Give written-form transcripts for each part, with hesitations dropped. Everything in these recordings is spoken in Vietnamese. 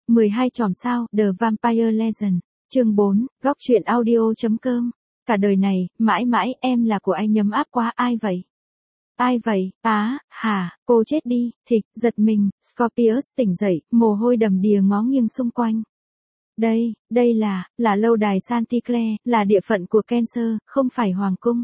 12 chòm sao, The Vampire Legend. Chương 4, góc truyện audio.com. Cả đời này, mãi mãi em là của anh nhấm áp quá, ai vậy? Ai vậy? Hả, cô chết đi, thịch, giật mình, Scorpius tỉnh dậy, mồ hôi đầm đìa ngó nghiêng xung quanh. Đây là lâu đài Chanticleer, là địa phận của Cancer, không phải hoàng cung.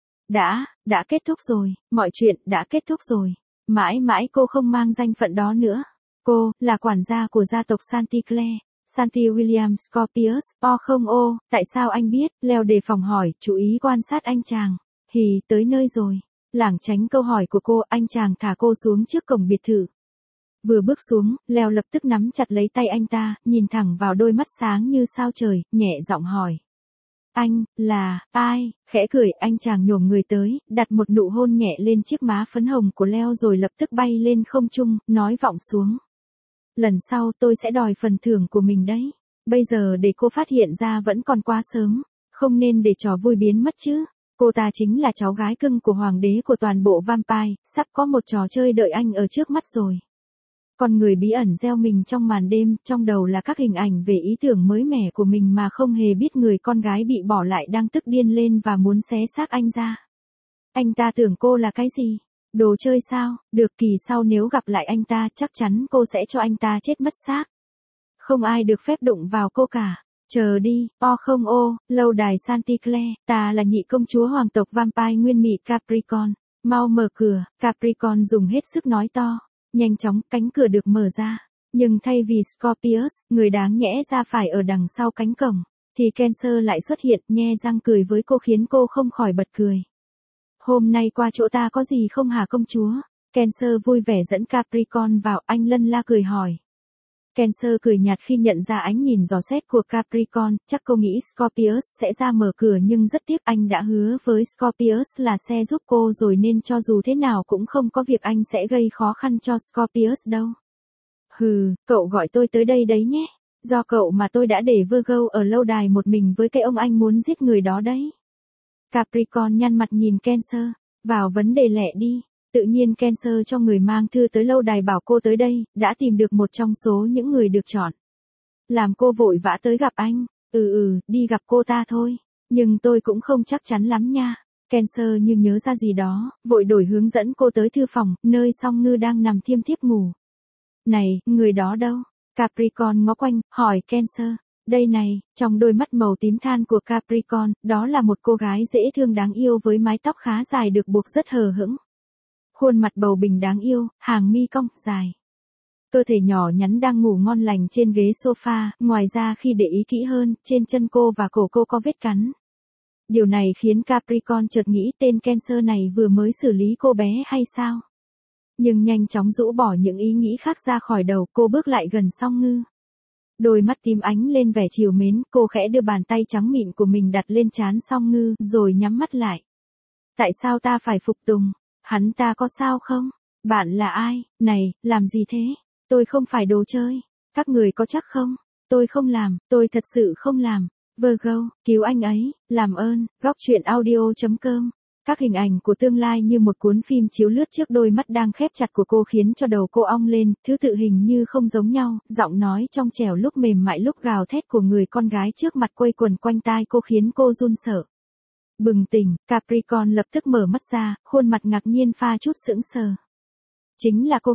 Đã kết thúc rồi, mọi chuyện đã kết thúc rồi. Mãi mãi cô không mang danh phận đó nữa. Cô, là quản gia của gia tộc Chanticleer. Santi William Scorpius, tại sao anh biết? Leo đề phòng hỏi, chú ý quan sát anh chàng. Tới nơi rồi. Lảng tránh câu hỏi của cô, anh chàng thả cô xuống trước cổng biệt thự. Vừa bước xuống, Leo lập tức nắm chặt lấy tay anh ta, nhìn thẳng vào đôi mắt sáng như sao trời, nhẹ giọng hỏi. Anh, là, ai? Khẽ cười, anh chàng nhổm người tới, đặt một nụ hôn nhẹ lên chiếc má phấn hồng của Leo rồi lập tức bay lên không trung, nói vọng xuống. Lần sau tôi sẽ đòi phần thưởng của mình đấy. Bây giờ để cô phát hiện ra vẫn còn quá sớm, không nên để trò vui biến mất chứ. Cô ta chính là cháu gái cưng của hoàng đế của toàn bộ vampire, sắp có một trò chơi đợi anh ở trước mắt rồi. Con người bí ẩn gieo mình trong màn đêm, trong đầu là các hình ảnh về ý tưởng mới mẻ của mình mà không hề biết người con gái bị bỏ lại đang tức điên lên và muốn xé xác anh ra. Anh ta tưởng cô là cái gì? Đồ chơi sao? Được, kỳ sau nếu gặp lại anh ta chắc chắn cô sẽ cho anh ta chết mất xác. Không ai được phép đụng vào cô cả. Chờ đi, lâu đài Chanticleer, ta là nhị công chúa hoàng tộc vampire nguyên mị Capricorn. Mau mở cửa, Capricorn dùng hết sức nói to. Nhanh chóng, cánh cửa được mở ra. Nhưng thay vì Scorpius, người đáng nhẽ ra phải ở đằng sau cánh cổng, thì Cancer lại xuất hiện, nhe răng cười với cô khiến cô không khỏi bật cười. Hôm nay qua chỗ ta có gì không hả công chúa? Cancer vui vẻ dẫn Capricorn vào, anh lân la cười hỏi. Cancer cười nhạt khi nhận ra ánh nhìn dò xét của Capricorn, chắc cô nghĩ Scorpius sẽ ra mở cửa nhưng rất tiếc anh đã hứa với Scorpius là sẽ giúp cô rồi nên cho dù thế nào cũng không có việc anh sẽ gây khó khăn cho Scorpius đâu. Cậu gọi tôi tới đây đấy nhé. Do cậu mà tôi đã để Virgo ở lâu đài một mình với cái ông anh muốn giết người đó đấy. Capricorn nhăn mặt nhìn Cancer, vào vấn đề lẹ đi. Tự nhiên Cancer cho người mang thư tới lâu đài bảo cô tới đây, đã tìm được một trong số những người được chọn. Làm cô vội vã tới gặp anh. Đi gặp cô ta thôi. Nhưng tôi cũng không chắc chắn lắm nha. Cancer như nhớ ra gì đó, vội đổi hướng dẫn cô tới thư phòng, nơi Song Ngư đang nằm thiêm thiếp ngủ. Này, người đó đâu? Capricorn ngó quanh, hỏi Cancer. Đây này, trong đôi mắt màu tím than của Capricorn, đó là một cô gái dễ thương đáng yêu với mái tóc khá dài được buộc rất hờ hững. Khuôn mặt bầu bình đáng yêu, hàng mi cong, dài. Cơ thể nhỏ nhắn đang ngủ ngon lành trên ghế sofa, ngoài ra khi để ý kỹ hơn, trên chân cô và cổ cô có vết cắn. Điều này khiến Capricorn chợt nghĩ tên Cancer này vừa mới xử lý cô bé hay sao? Nhưng nhanh chóng rũ bỏ những ý nghĩ khác ra khỏi đầu, cô bước lại gần Song Ngư. Đôi mắt tím ánh lên vẻ trìu mến, cô khẽ đưa bàn tay trắng mịn của mình đặt lên trán Song Ngư, rồi nhắm mắt lại. Tại sao ta phải phục tùng? Hắn ta có sao không? Bạn là ai? Này, làm gì thế? Tôi không phải đồ chơi. Các người có chắc không? Tôi không làm, tôi thật sự không làm. Virgo, cứu anh ấy, làm ơn. Góc truyện audio.com. Các hình ảnh của tương lai như một cuốn phim chiếu lướt trước đôi mắt đang khép chặt của cô khiến cho đầu cô ong lên, thứ tự hình như không giống nhau, giọng nói trong trẻo lúc mềm mại lúc gào thét của người con gái trước mặt quây quần quanh tai cô khiến cô run sợ. Bừng tỉnh, Capricorn lập tức mở mắt ra, khuôn mặt ngạc nhiên pha chút sững sờ. Chính là cô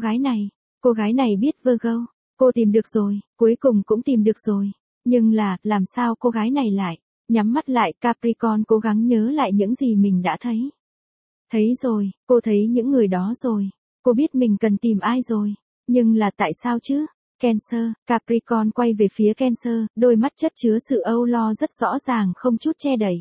gái này biết Virgo, cô tìm được rồi, cuối cùng cũng tìm được rồi. Nhưng làm sao cô gái này lại? Nhắm mắt lại, Capricorn cố gắng nhớ lại những gì mình đã thấy. Thấy rồi, cô thấy những người đó rồi. Cô biết mình cần tìm ai rồi. Nhưng là tại sao chứ? Cancer, Capricorn quay về phía Cancer, đôi mắt chất chứa sự âu lo rất rõ ràng không chút che đậy.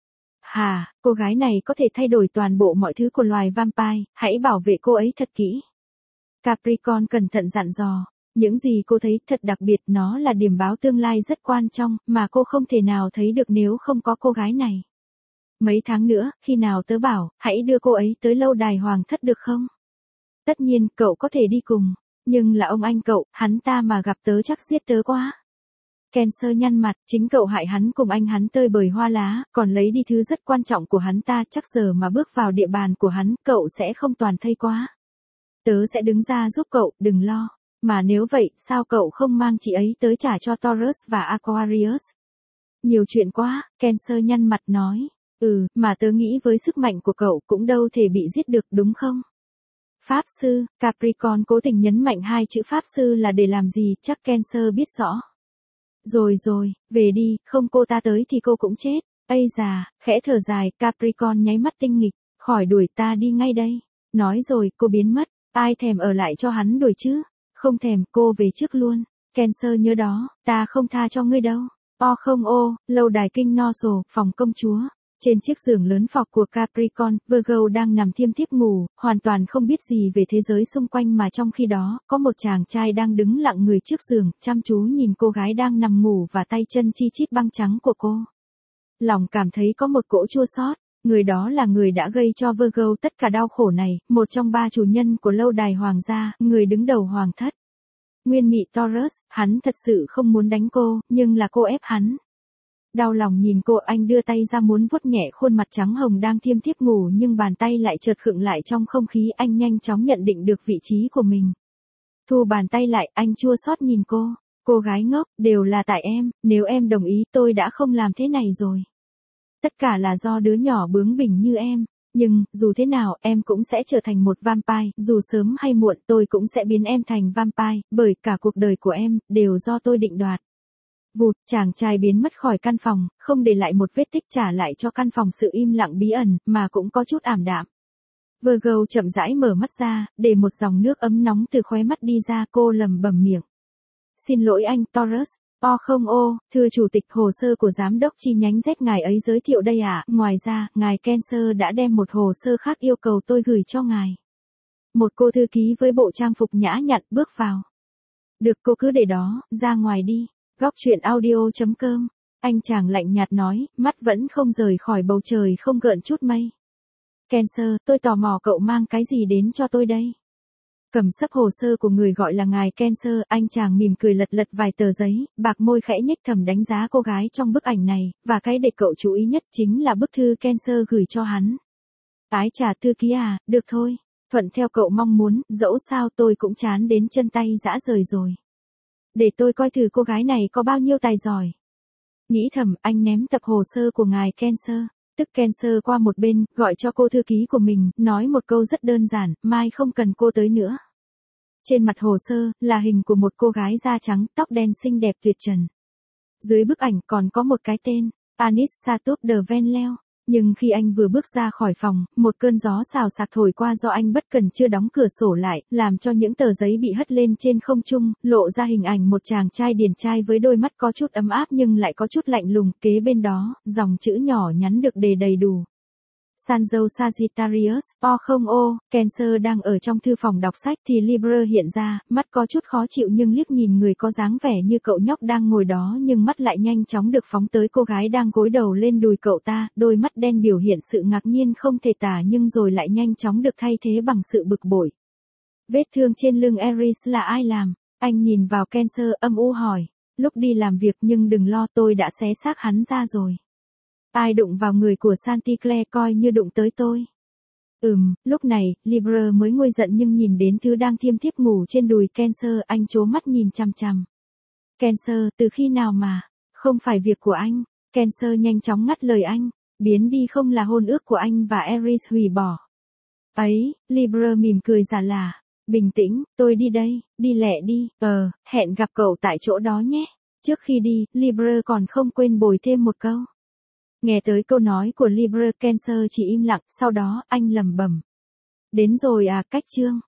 Cô gái này có thể thay đổi toàn bộ mọi thứ của loài vampire, hãy bảo vệ cô ấy thật kỹ. Capricorn cẩn thận dặn dò. Những gì cô thấy thật đặc biệt, nó là điểm báo tương lai rất quan trọng, mà cô không thể nào thấy được nếu không có cô gái này. Mấy tháng nữa, khi nào tớ bảo, hãy đưa cô ấy tới lâu đài hoàng thất được không? Tất nhiên, cậu có thể đi cùng. Nhưng là ông anh cậu, hắn ta mà gặp tớ chắc giết tớ quá. Cancer nhăn mặt, chính cậu hại hắn cùng anh hắn tơi bời hoa lá, còn lấy đi thứ rất quan trọng của hắn ta, chắc giờ mà bước vào địa bàn của hắn, cậu sẽ không toàn thây quá. Tớ sẽ đứng ra giúp cậu, đừng lo. Mà nếu vậy, sao cậu không mang chị ấy tới trả cho Taurus và Aquarius? Nhiều chuyện quá, Cancer nhăn mặt nói. Mà tớ nghĩ với sức mạnh của cậu cũng đâu thể bị giết được đúng không? Pháp sư, Capricorn cố tình nhấn mạnh hai chữ pháp sư là để làm gì, chắc Cancer biết rõ. Rồi, về đi, không cô ta tới thì cô cũng chết. Ây già, khẽ thở dài, Capricorn nháy mắt tinh nghịch, khỏi đuổi ta đi ngay đây. Nói rồi, cô biến mất, ai thèm ở lại cho hắn đuổi chứ? Không thèm, cô về trước luôn. Cancer nhớ đó, ta không tha cho ngươi đâu. Không lâu đài kinh Norsal, phòng công chúa. Trên chiếc giường lớn phọc của Capricorn, Virgo đang nằm thiêm thiếp ngủ, hoàn toàn không biết gì về thế giới xung quanh mà trong khi đó, có một chàng trai đang đứng lặng người trước giường, chăm chú nhìn cô gái đang nằm ngủ và tay chân chi chít băng trắng của cô. Lòng cảm thấy có một cỗ chua xót, người đó là người đã gây cho Virgo tất cả đau khổ này, một trong ba chủ nhân của lâu đài hoàng gia, người đứng đầu hoàng thất. Nguyên mị Taurus, hắn thật sự không muốn đánh cô, nhưng là cô ép hắn. Đau lòng nhìn cô, anh đưa tay ra muốn vuốt nhẹ khuôn mặt trắng hồng đang thiêm thiếp ngủ nhưng bàn tay lại chợt khựng lại trong không khí, anh nhanh chóng nhận định được vị trí của mình. Thu bàn tay lại, anh chua xót nhìn cô gái ngốc, đều là tại em, nếu em đồng ý tôi đã không làm thế này rồi. Tất cả là do đứa nhỏ bướng bỉnh như em, nhưng, dù thế nào, em cũng sẽ trở thành một vampire, dù sớm hay muộn tôi cũng sẽ biến em thành vampire, bởi cả cuộc đời của em, đều do tôi định đoạt. Vụt, chàng trai biến mất khỏi căn phòng, không để lại một vết tích, trả lại cho căn phòng sự im lặng bí ẩn, mà cũng có chút ảm đạm. Virgo chậm rãi mở mắt ra, để một dòng nước ấm nóng từ khóe mắt đi ra, cô lẩm bẩm miệng. Xin lỗi anh, Taurus. Thưa chủ tịch, hồ sơ của giám đốc chi nhánh Z ngài ấy giới thiệu đây ạ. Ngoài ra, ngài Cancer đã đem một hồ sơ khác yêu cầu tôi gửi cho ngài. Một cô thư ký với bộ trang phục nhã nhặn bước vào. Được, cô cứ để đó, ra ngoài đi. Góc truyện audio.com. Anh chàng lạnh nhạt nói, mắt vẫn không rời khỏi bầu trời không gợn chút mây. Cancer, tôi tò mò cậu mang cái gì đến cho tôi đây? Cầm sấp hồ sơ của người gọi là ngài Cancer, anh chàng mỉm cười lật lật vài tờ giấy, bạc môi khẽ nhếch thầm đánh giá cô gái trong bức ảnh này, và cái để cậu chú ý nhất chính là bức thư Cancer gửi cho hắn. Ái chà thư ký à, được thôi, thuận theo cậu mong muốn, dẫu sao tôi cũng chán đến chân tay rã rời rồi. Để tôi coi thử cô gái này có bao nhiêu tài giỏi. Nghĩ thầm, anh ném tập hồ sơ của ngài Cancer. Tức Cancer qua một bên, gọi cho cô thư ký của mình, nói một câu rất đơn giản, mai không cần cô tới nữa. Trên mặt hồ sơ, là hình của một cô gái da trắng, tóc đen xinh đẹp tuyệt trần. Dưới bức ảnh còn có một cái tên, Anis Satup de Venleo. Nhưng khi anh vừa bước ra khỏi phòng, một cơn gió xào xạc thổi qua do anh bất cần chưa đóng cửa sổ lại, làm cho những tờ giấy bị hất lên trên không trung, lộ ra hình ảnh một chàng trai điển trai với đôi mắt có chút ấm áp nhưng lại có chút lạnh lùng, kế bên đó, dòng chữ nhỏ nhắn được đề đầy đủ. Sanjo Sagittarius, Cancer đang ở trong thư phòng đọc sách thì Libra hiện ra, mắt có chút khó chịu nhưng liếc nhìn người có dáng vẻ như cậu nhóc đang ngồi đó nhưng mắt lại nhanh chóng được phóng tới cô gái đang gối đầu lên đùi cậu ta, đôi mắt đen biểu hiện sự ngạc nhiên không thể tả nhưng rồi lại nhanh chóng được thay thế bằng sự bực bội. Vết thương trên lưng Aries là ai làm? Anh nhìn vào Cancer âm u hỏi. Lúc đi làm việc nhưng đừng lo tôi đã xé xác hắn ra rồi. Ai đụng vào người của Chanticleer coi như đụng tới tôi. Lúc này, Libra mới nguôi giận nhưng nhìn đến thứ đang thiêm thiếp ngủ trên đùi Cancer, anh trố mắt nhìn chằm chằm. Cancer, từ khi nào mà? Không phải việc của anh. Cancer nhanh chóng ngắt lời anh. Biến đi không là hôn ước của anh và Aries hủy bỏ. Ấy, Libra mỉm cười giả lả. Bình tĩnh, tôi đi đây, đi lẹ đi. Hẹn gặp cậu tại chỗ đó nhé. Trước khi đi, Libra còn không quên bồi thêm một câu. Nghe tới câu nói của Libra, Cancer chỉ im lặng, sau đó anh lẩm bẩm. Đến rồi à, cách chương.